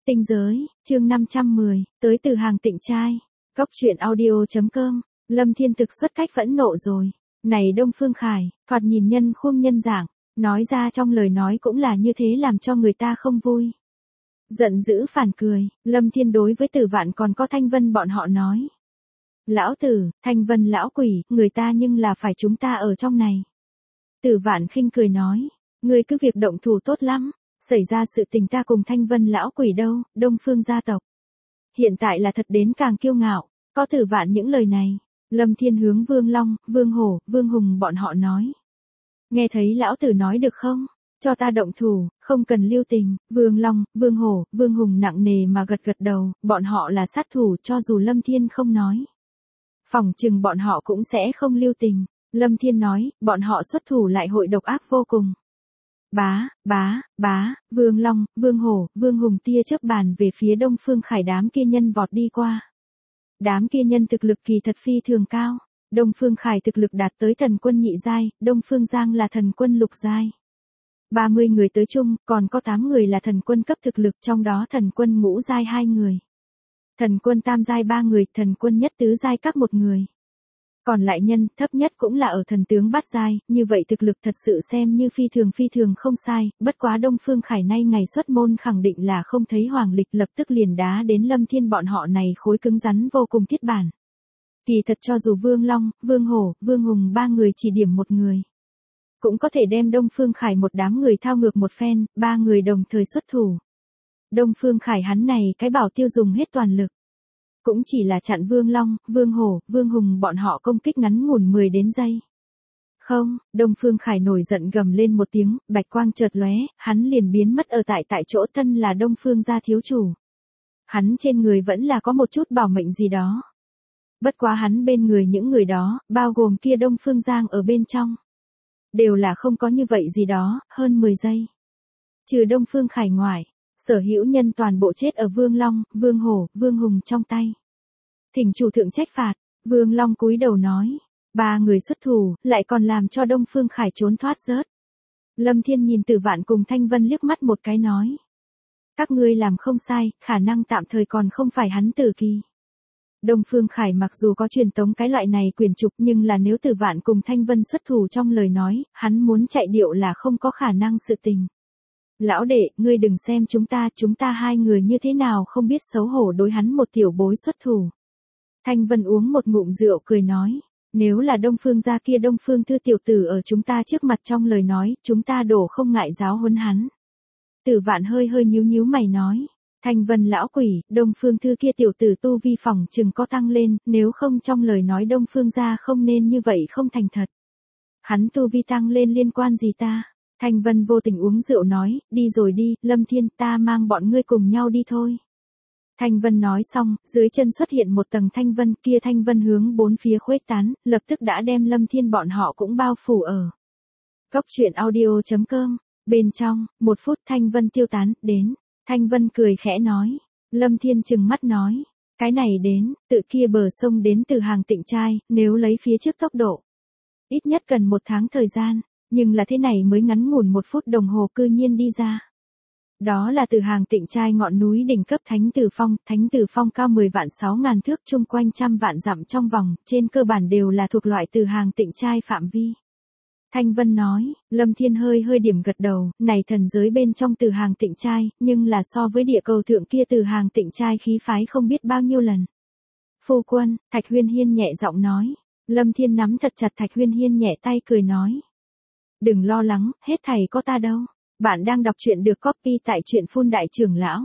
Tinh giới, chương 510, tới từ hàng tịnh trai. Góc truyện audio.com, Lâm Thiên thực xuất cách phẫn nộ rồi. Này Đông Phương Khải, thoạt nhìn nhân khuôn nhân dạng, nói ra trong lời nói cũng là như thế làm cho người ta không vui. Giận dữ phản cười, Lâm Thiên đối với Tử Vạn còn có Thanh Vân bọn họ nói. Lão Tử, Thanh Vân lão quỷ, người ta nhưng là phải chúng ta ở trong này. Tử Vạn khinh cười nói, ngươi cứ việc động thủ tốt lắm. Xảy ra sự tình ta cùng Thanh Vân lão quỷ đâu, Đông Phương gia tộc. Hiện tại là thật đến càng kiêu ngạo, có Tử Vạn những lời này. Lâm Thiên hướng Vương Long, Vương Hổ, Vương Hùng bọn họ nói. Nghe thấy lão tử nói được không? Cho ta động thủ, không cần lưu tình. Vương Long, Vương Hổ, Vương Hùng nặng nề mà gật gật đầu, bọn họ là sát thủ cho dù Lâm Thiên không nói. Phỏng chừng bọn họ cũng sẽ không lưu tình. Lâm Thiên nói, bọn họ xuất thủ lại hội độc ác vô cùng. Bá, Vương Long, Vương Hổ, Vương Hùng tia chớp bàn về phía Đông Phương Khải đám kia nhân vọt đi qua. Đám kia nhân thực lực kỳ thật phi thường cao. Đông Phương Khải thực lực đạt tới thần quân nhị giai, Đông Phương Giang là thần quân lục giai. 30 người tới chung, còn có 8 người là thần quân cấp thực lực, trong đó thần quân ngũ giai 2 người. Thần quân tam giai 3 người, thần quân nhất tứ giai các 1 người. Còn lại nhân, thấp nhất cũng là ở thần tướng bát giai, như vậy thực lực thật sự xem như phi thường không sai, bất quá Đông Phương Khải nay ngày xuất môn khẳng định là không thấy Hoàng Lịch lập tức liền đá đến Lâm Thiên bọn họ này khối cứng rắn vô cùng thiết bản. Kỳ thật cho dù Vương Long, Vương Hổ, Vương Hùng 3 người chỉ điểm 1 người. Cũng có thể đem Đông Phương Khải một đám người thao ngược một phen, 3 người đồng thời xuất thủ. Đông Phương Khải hắn này cái bảo tiêu dùng hết toàn lực. Cũng chỉ là chặn Vương Long, Vương Hổ, Vương Hùng bọn họ công kích ngắn ngủn 10 đến giây. Không, Đông Phương Khải nổi giận gầm lên một tiếng, bạch quang chợt lóe, hắn liền biến mất ở tại chỗ thân là Đông Phương gia thiếu chủ. Hắn trên người vẫn là có một chút bảo mệnh gì đó. Bất quá hắn bên người những người đó, bao gồm kia Đông Phương Giang ở bên trong. Đều là không có như vậy gì đó, hơn 10 giây. Trừ Đông Phương Khải ngoài. Sở hữu nhân toàn bộ chết ở Vương Long, Vương Hổ, Vương Hùng trong tay. Thỉnh chủ thượng trách phạt, Vương Long cúi đầu nói. 3 người xuất thủ, lại còn làm cho Đông Phương Khải trốn thoát rớt. Lâm Thiên nhìn Tử Vạn cùng Thanh Vân liếc mắt một cái nói. Các ngươi làm không sai, khả năng tạm thời còn không phải hắn tử kỳ. Đông Phương Khải mặc dù có truyền tống cái loại này quyền trục nhưng là nếu Tử Vạn cùng Thanh Vân xuất thủ trong lời nói, hắn muốn chạy điệu là không có khả năng sự tình. Lão đệ, ngươi đừng xem chúng ta 2 người như thế nào không biết xấu hổ đối hắn một tiểu bối xuất thủ. Thanh Vân uống một ngụm rượu cười nói, nếu là Đông Phương gia kia Đông Phương Thư tiểu tử ở chúng ta trước mặt trong lời nói, chúng ta đổ không ngại giáo huấn hắn. Tử Vạn hơi nhíu mày nói, Thanh Vân lão quỷ, Đông Phương Thư kia tiểu tử tu vi phỏng chừng có tăng lên, nếu không trong lời nói Đông Phương gia không nên như vậy không thành thật. Hắn tu vi tăng lên liên quan gì ta? Thanh Vân vô tình uống rượu nói, đi rồi đi, Lâm Thiên ta mang bọn ngươi cùng nhau đi thôi. Thanh Vân nói xong, dưới chân xuất hiện một tầng thanh vân, kia thanh vân hướng 4 phía khuếch tán, lập tức đã đem Lâm Thiên bọn họ cũng bao phủ ở. Góc truyện audio.com, bên trong, 1 phút thanh vân tiêu tán, đến. Thanh Vân cười khẽ nói. Lâm Thiên trừng mắt nói, cái này đến, tự kia bờ sông đến từ hàng tịnh trai, nếu lấy phía trước tốc độ. Ít nhất cần 1 tháng thời gian. Nhưng là thế này mới ngắn ngủn 1 phút đồng hồ cư nhiên đi ra. Đó là từ hàng tịnh trai ngọn núi đỉnh cấp Thánh Tử Phong cao 10 vạn 6 ngàn thước chung quanh trăm vạn dặm trong vòng, trên cơ bản đều là thuộc loại từ hàng tịnh trai phạm vi. Thanh Vân nói, Lâm Thiên hơi điểm gật đầu, này thần giới bên trong từ hàng tịnh trai, nhưng là so với địa cầu thượng kia từ hàng tịnh trai khí phái không biết bao nhiêu lần. Phu quân, Thạch Huyên Hiên nhẹ giọng nói. Lâm Thiên nắm thật chặt Thạch Huyên Hiên nhẹ tay cười nói. Đừng lo lắng, hết thầy có ta đâu. Bạn đang đọc truyện được copy tại truyện phun đại trưởng lão.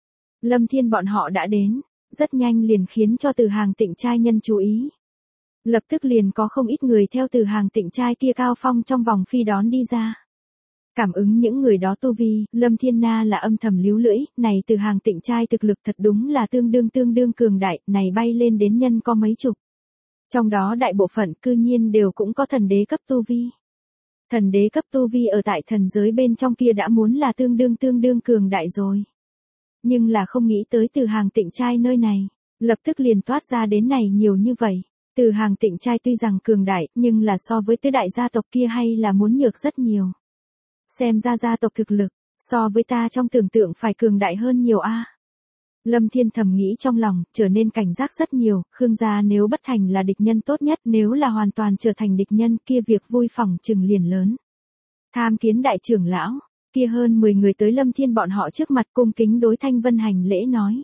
Lâm Thiên bọn họ đã đến, rất nhanh liền khiến cho từ hàng tịnh trai nhân chú ý. Lập tức liền có không ít người theo từ hàng tịnh trai kia cao phong trong vòng phi đón đi ra. Cảm ứng những người đó tu vi, Lâm Thiên Na là âm thầm líu lưỡi, này từ hàng tịnh trai thực lực thật đúng là tương đương cường đại, này bay lên đến nhân có mấy chục. Trong đó đại bộ phận cư nhiên đều cũng có thần đế cấp tu vi. Thần đế cấp tu vi ở tại thần giới bên trong kia đã muốn là tương đương cường đại rồi. Nhưng là không nghĩ tới từ hàng tịnh trai nơi này, lập tức liền toát ra đến này nhiều như vậy. Từ hàng tịnh trai tuy rằng cường đại, nhưng là so với tứ đại gia tộc kia hay là muốn nhược rất nhiều. Xem ra gia tộc thực lực, so với ta trong tưởng tượng phải cường đại hơn nhiều a. Lâm Thiên thầm nghĩ trong lòng, trở nên cảnh giác rất nhiều, Khương gia nếu bất thành là địch nhân tốt nhất, nếu là hoàn toàn trở thành địch nhân kia việc vui phỏng chừng liền lớn. Tham kiến đại trưởng lão, kia hơn 10 người tới Lâm Thiên bọn họ trước mặt cung kính đối Thanh Vân hành lễ nói.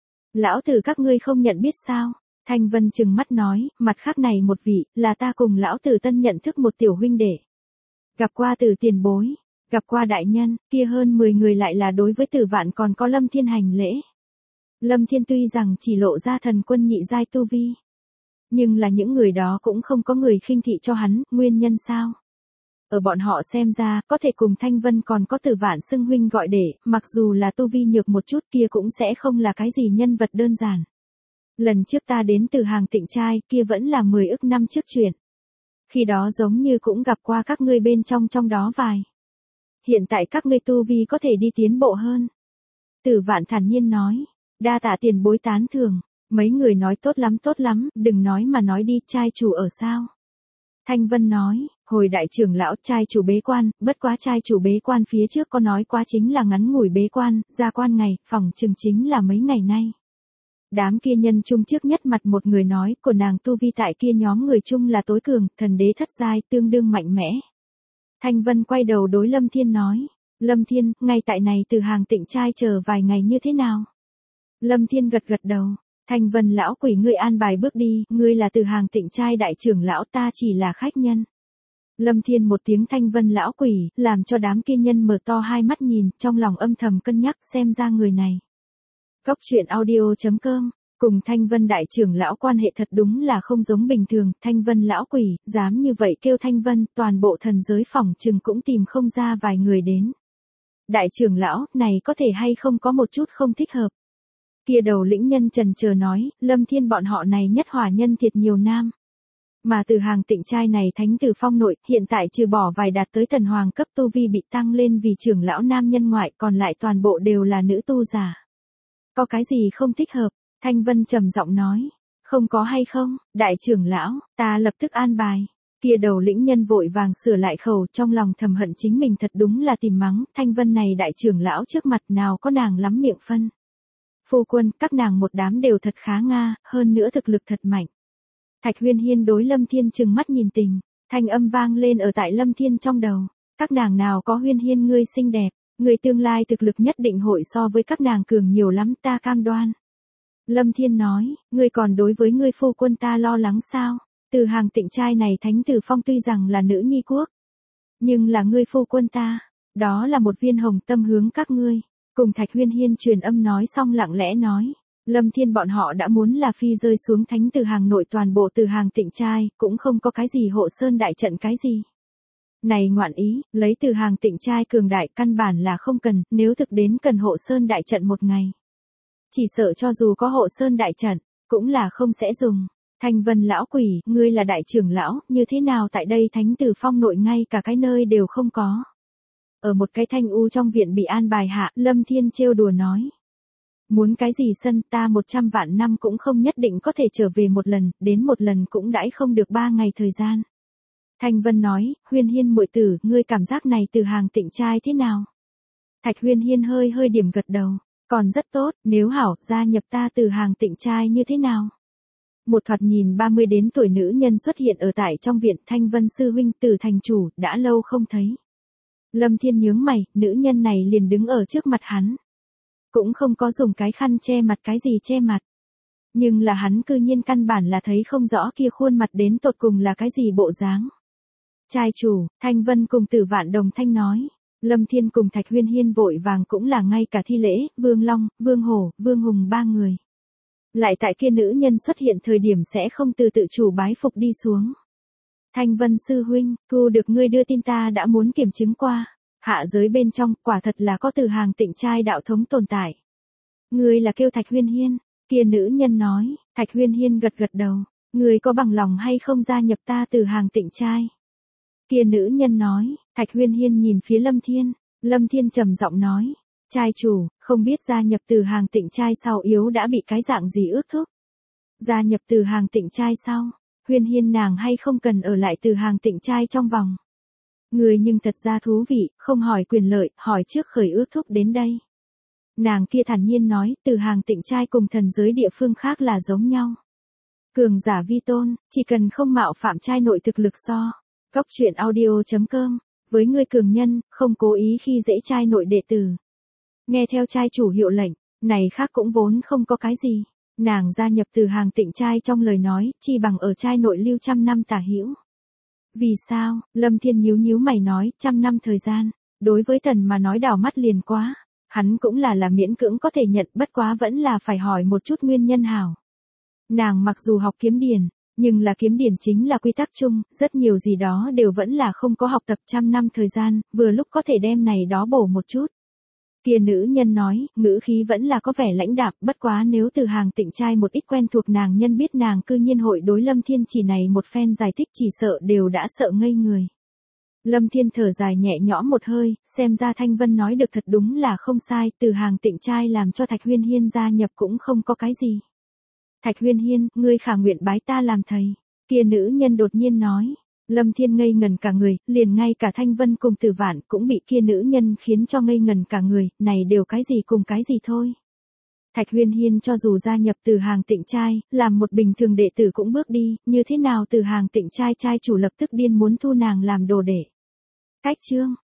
Lão tử các ngươi không nhận biết sao? Thanh Vân trừng mắt nói, mặt khác này một vị, là ta cùng lão tử tân nhận thức một tiểu huynh đệ. Gặp qua Tử tiền bối, gặp qua đại nhân, kia hơn 10 người lại là đối với Tử Vạn còn có Lâm Thiên hành lễ. Lâm Thiên tuy rằng chỉ lộ ra thần quân nhị giai tu vi, nhưng là những người đó cũng không có người khinh thị cho hắn, nguyên nhân sao? Ở bọn họ xem ra, có thể cùng Thanh Vân còn có Tử Vạn xưng huynh gọi đệ, mặc dù là tu vi nhược một chút kia cũng sẽ không là cái gì nhân vật đơn giản. Lần trước ta đến từ hàng Tịnh trai kia vẫn là 10 ức năm trước chuyện. Khi đó giống như cũng gặp qua các ngươi bên trong đó vài. Hiện tại các ngươi tu vi có thể đi tiến bộ hơn. Tử Vạn thản nhiên nói, đa tạ tiền bối tán thưởng, mấy người nói tốt lắm, đừng nói mà nói đi, trai chủ ở sao? Thanh Vân nói, hồi đại trưởng lão trai chủ bế quan, bất quá trai chủ bế quan phía trước có nói quá chính là ngắn ngủi bế quan, ra quan ngày, phỏng chừng chính là mấy ngày nay. Đám kia nhân chung trước nhất mặt một người nói, của nàng tu vi tại kia nhóm người chung là tối cường, thần đế thất giai, tương đương mạnh mẽ. Thanh Vân quay đầu đối Lâm Thiên nói, Lâm Thiên, ngay tại này từ hàng Tịnh trai chờ vài ngày như thế nào? Lâm Thiên gật đầu, Thanh Vân lão quỷ ngươi an bài bước đi, ngươi là từ hàng Tịnh trai đại trưởng lão, ta chỉ là khách nhân. Lâm Thiên một tiếng Thanh Vân lão quỷ, làm cho đám kia nhân mở to hai mắt nhìn, trong lòng âm thầm cân nhắc xem ra người này. Cốc truyện audio.com, cùng Thanh Vân đại trưởng lão quan hệ thật đúng là không giống bình thường, Thanh Vân lão quỷ, dám như vậy kêu Thanh Vân, toàn bộ thần giới phỏng chừng cũng tìm không ra vài người đến. Đại trưởng lão, này có thể hay không có một chút không thích hợp. Kia đầu lĩnh nhân trần chờ nói, Lâm Thiên bọn họ này nhất hỏa nhân thiệt nhiều nam. Mà từ hàng Tịnh trai này thánh tử phong nội, hiện tại trừ bỏ vài đạt tới thần hoàng cấp tu vi bị tăng lên vì trưởng lão nam nhân ngoại, còn lại toàn bộ đều là nữ tu giả. Có cái gì không thích hợp? Thanh Vân trầm giọng nói. Không có hay không, đại trưởng lão, ta lập tức an bài. Kia đầu lĩnh nhân vội vàng sửa lại khẩu, trong lòng thầm hận chính mình thật đúng là tìm mắng, Thanh Vân này đại trưởng lão trước mặt nào có nàng lắm miệng phân. Phu quân, các nàng một đám đều thật khá nga, hơn nữa thực lực thật mạnh. Thạch Huyên Hiên đối Lâm Thiên trừng mắt nhìn tình, thanh âm vang lên ở tại Lâm Thiên trong đầu. Các nàng nào có Huyên Hiên ngươi xinh đẹp, người tương lai thực lực nhất định hội so với các nàng cường nhiều lắm, ta cam đoan. Lâm Thiên nói, ngươi còn đối với ngươi phu quân ta lo lắng sao? Từ hàng Tịnh trai này thánh tử phong tuy rằng là nữ nhi quốc, nhưng là ngươi phu quân ta, đó là một viên hồng tâm hướng các ngươi. Cùng Thạch Huyên Hiên truyền âm nói xong lặng lẽ nói, Lâm Thiên bọn họ đã muốn là phi rơi xuống thánh từ hàng nội toàn bộ từ hàng Tịnh trai, cũng không có cái gì hộ sơn đại trận cái gì. Này ngoạn ý, lấy từ hàng Tịnh trai cường đại căn bản là không cần, nếu thực đến cần hộ sơn đại trận một ngày. Chỉ sợ cho dù có hộ sơn đại trận, cũng là không sẽ dùng. Thanh Vân lão quỷ, ngươi là đại trưởng lão, như thế nào tại đây thánh tử phong nội ngay cả cái nơi đều không có. Ở một cái thanh u trong viện bị an bài hạ, Lâm Thiên trêu đùa nói. Muốn cái gì sân ta 100 vạn năm cũng không nhất định có thể trở về một lần, đến một lần cũng đãi không được 3 ngày thời gian. Thanh Vân nói, Huyên Hiên muội tử, ngươi cảm giác này từ hàng Tịnh trai thế nào? Thạch Huyên Hiên hơi điểm gật đầu, còn rất tốt, nếu hảo, gia nhập ta từ hàng Tịnh trai như thế nào? Một thoạt nhìn 30 đến tuổi nữ nhân xuất hiện ở tại trong viện, Thanh Vân sư huynh Từ thành chủ, đã lâu không thấy. Lâm Thiên nhướng mày, nữ nhân này liền đứng ở trước mặt hắn. Cũng không có dùng cái khăn che mặt cái gì che mặt. Nhưng là hắn cư nhiên căn bản là thấy không rõ kia khuôn mặt đến tột cùng là cái gì bộ dáng. Trai chủ, Thanh Vân cùng Tử Vạn đồng thanh nói. Lâm Thiên cùng Thạch Huyên Hiên vội vàng cũng là ngay cả thi lễ, Vương Long, Vương Hổ, Vương Hùng 3 người. Lại tại kia nữ nhân xuất hiện thời điểm sẽ không từ tự chủ bái phục đi xuống. Thanh Vân sư huynh, thu được ngươi đưa tin ta đã muốn kiểm chứng qua. Hạ giới bên trong, quả thật là có từ hàng Tịnh trai đạo thống tồn tại. Ngươi là kêu Thạch Huyên Hiên, kia nữ nhân nói, Thạch Huyên Hiên gật đầu, ngươi có bằng lòng hay không gia nhập ta từ hàng Tịnh trai? Kia nữ nhân nói, Thạch Huyên Hiên nhìn phía Lâm Thiên trầm giọng nói, trai chủ, không biết gia nhập từ hàng Tịnh trai sau yếu đã bị cái dạng gì ước thúc. Gia nhập từ hàng Tịnh trai sau, Huyên Hiên nàng hay không cần ở lại từ hàng Tịnh trai trong vòng. Người nhưng thật ra thú vị, không hỏi quyền lợi, hỏi trước khởi ước thúc đến đây. Nàng kia thản nhiên nói, Từ Hàng Tịnh trai cùng thần giới địa phương khác là giống nhau. Cường giả vi tôn, chỉ cần không mạo phạm trai nội thực lực so. Góc truyện audio.com, với ngươi cường nhân, không cố ý khi dễ trai nội đệ tử. Nghe theo trai chủ hiệu lệnh, này khác cũng vốn không có cái gì. Nàng gia nhập Từ Hàng Tịnh trai trong lời nói, chi bằng ở trai nội lưu 100 năm tả hữu. Vì sao? Lâm Thiên nhíu nhíu mày nói, 100 năm thời gian, đối với thần mà nói đảo mắt liền quá. Hắn cũng là miễn cưỡng có thể nhận, bất quá vẫn là phải hỏi một chút nguyên nhân hảo. Nàng mặc dù học kiếm điển, nhưng là kiếm điển chính là quy tắc chung, rất nhiều gì đó đều vẫn là không có học tập 100 năm thời gian, vừa lúc có thể đem này đó bổ một chút. Kia nữ nhân nói, ngữ khí vẫn là có vẻ lãnh đạm, bất quá nếu Từ Hàng Tịnh trai một ít quen thuộc nàng nhân biết nàng cư nhiên hội đối Lâm Thiên chỉ này một phen giải thích chỉ sợ đều đã sợ ngây người. Lâm Thiên thở dài nhẹ nhõm một hơi, xem ra Thanh Vân nói được thật đúng là không sai, Từ Hàng Tịnh trai làm cho Thạch Huyên Hiên gia nhập cũng không có cái gì. Thạch Huyên Hiên, ngươi khả nguyện bái ta làm thầy. Kia nữ nhân đột nhiên nói. Lâm Thiên ngây ngần cả người, liền ngay cả Thanh Vân cùng Tử Vạn cũng bị kia nữ nhân khiến cho ngây ngần cả người, này đều cái gì cùng cái gì thôi. Thạch Huyên Hiên cho dù gia nhập Từ Hàng Tịnh trai, làm một bình thường đệ tử cũng bước đi, như thế nào Từ Hàng Tịnh trai trai chủ lập tức điên muốn thu nàng làm đồ đệ. Cách chương